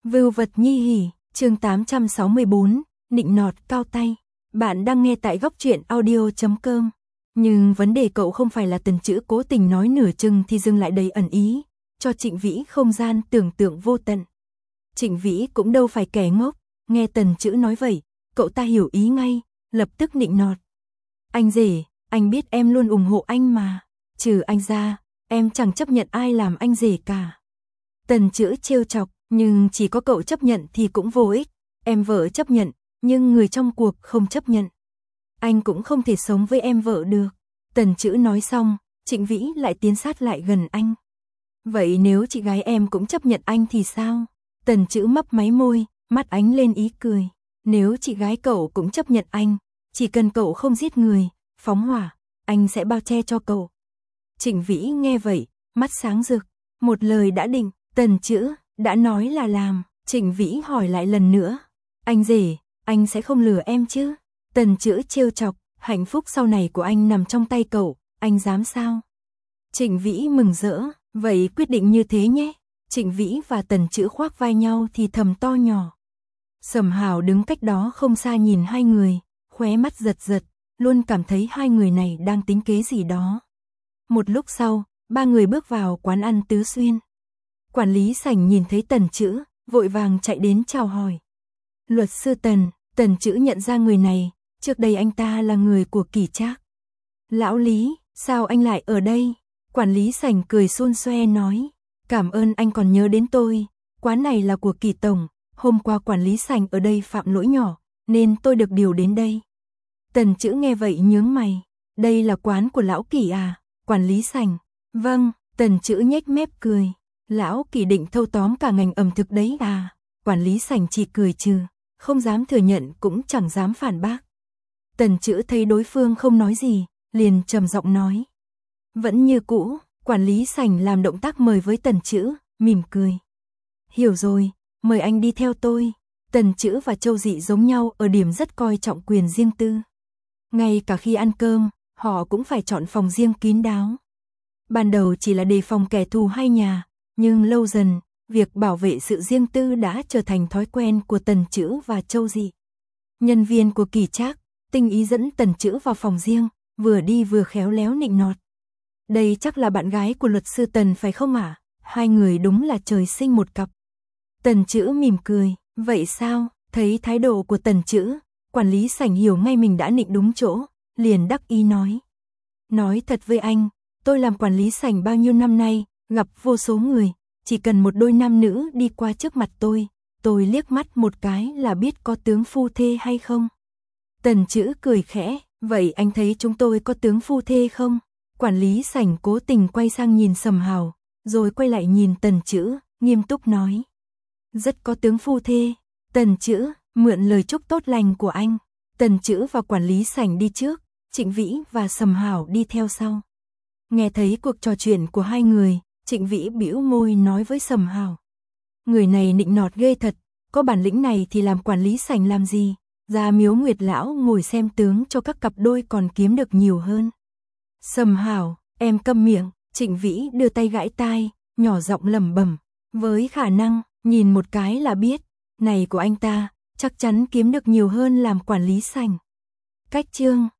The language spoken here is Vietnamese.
Vưu vật nhi hỉ, chương 864, nịnh nọt cao tay. Bạn đang nghe tại góc truyện audio.com. Nhưng vấn đề cậu không phải là Tần Chữ cố tình nói nửa chừng thì dừng lại đầy ẩn ý, cho Trịnh Vĩ không gian tưởng tượng vô tận. Trịnh Vĩ cũng đâu phải kẻ ngốc, nghe Tần Chữ nói vậy, cậu ta hiểu ý ngay, lập tức nịnh nọt. Anh rể, anh biết em luôn ủng hộ anh mà, trừ anh ra, em chẳng chấp nhận ai làm anh rể cả. Tần Chữ trêu chọc, nhưng chỉ có cậu chấp nhận thì cũng vô ích, em vợ chấp nhận, nhưng người trong cuộc không chấp nhận. Anh cũng không thể sống với em vợ được. Tần Chữ nói xong, Trịnh Vĩ lại tiến sát lại gần anh. Vậy nếu chị gái em cũng chấp nhận anh thì sao? Tần Chữ mấp máy môi, mắt ánh lên ý cười. Nếu chị gái cậu cũng chấp nhận anh, chỉ cần cậu không giết người, phóng hỏa, anh sẽ bao che cho cậu. Trịnh Vĩ nghe vậy, mắt sáng rực, một lời đã định, Tần Chữ đã nói là làm. Trịnh Vĩ hỏi lại lần nữa, anh rể, anh sẽ không lừa em chứ? Tần Chữ trêu chọc, hạnh phúc sau này của anh nằm trong tay cậu, anh dám sao? Trịnh Vĩ mừng rỡ, vậy quyết định như thế nhé. Trịnh Vĩ và Tần Chữ khoác vai nhau thì thầm to nhỏ. Sầm Hào đứng cách đó không xa nhìn hai người, khóe mắt giật giật, luôn cảm thấy hai người này đang tính kế gì đó. Một lúc sau, ba người bước vào quán ăn Tứ Xuyên. Quản lý sảnh nhìn thấy Tần Chữ, vội vàng chạy đến chào hỏi. Luật sư Tần, Tần Chữ nhận ra người này, trước đây anh ta là người của Kỳ Trác. Lão Lý, sao anh lại ở đây? Quản lý sảnh cười xun xoe nói, cảm ơn anh còn nhớ đến tôi, quán này là của Kỳ tổng, hôm qua quản lý sảnh ở đây phạm lỗi nhỏ, nên tôi được điều đến đây. Tần Chữ nghe vậy nhướng mày, đây là quán của lão Kỳ à? Quản lý sảnh, vâng. Tần Chữ nhếch mép cười, lão Kỳ định thâu tóm cả ngành ẩm thực đấy à? Quản lý sảnh chỉ cười trừ, không dám thừa nhận cũng chẳng dám phản bác. Tần Chữ thấy đối phương không nói gì, liền trầm giọng nói. Vẫn như cũ, quản lý sảnh làm động tác mời với Tần Chữ, mỉm cười. Hiểu rồi, mời anh đi theo tôi. Tần Chữ và Châu Dị giống nhau ở điểm rất coi trọng quyền riêng tư. Ngay cả khi ăn cơm, họ cũng phải chọn phòng riêng kín đáo. Ban đầu chỉ là đề phòng kẻ thù hai nhà, nhưng lâu dần, việc bảo vệ sự riêng tư đã trở thành thói quen của Tần Chữ và Châu Dị. Nhân viên của Kỳ Trác tinh ý dẫn Tần Chữ vào phòng riêng, vừa đi vừa khéo léo nịnh nọt. Đây chắc là bạn gái của luật sư Tần phải không ạ? Hai người đúng là trời sinh một cặp. Tần Chữ mỉm cười, vậy sao? Thấy thái độ của Tần Chữ, quản lý sảnh hiểu ngay mình đã nịnh đúng chỗ, liền đắc ý nói. Nói thật với anh, tôi làm quản lý sảnh bao nhiêu năm nay, gặp vô số người, chỉ cần một đôi nam nữ đi qua trước mặt tôi liếc mắt một cái là biết có tướng phu thê hay không. Tần Chữ cười khẽ, vậy anh thấy chúng tôi có tướng phu thê không? Quản lý sảnh cố tình quay sang nhìn Sầm Hào, rồi quay lại nhìn Tần Chữ, nghiêm túc nói. Rất có tướng phu thê. Tần Chữ mượn lời chúc tốt lành của anh. Tần Chữ và quản lý sảnh đi trước, Trịnh Vĩ và Sầm Hào đi theo sau. Nghe thấy cuộc trò chuyện của hai người, Trịnh Vĩ bĩu môi nói với Sầm Hào. Người này nịnh nọt ghê thật, có bản lĩnh này thì làm quản lý sảnh làm gì, ra Miếu Nguyệt Lão ngồi xem tướng cho các cặp đôi còn kiếm được nhiều hơn. Sầm Hào, em câm miệng. Trịnh Vĩ đưa tay gãi tai, nhỏ giọng lẩm bẩm, với khả năng, nhìn một cái là biết, này của anh ta, chắc chắn kiếm được nhiều hơn làm quản lý sảnh. Cách chương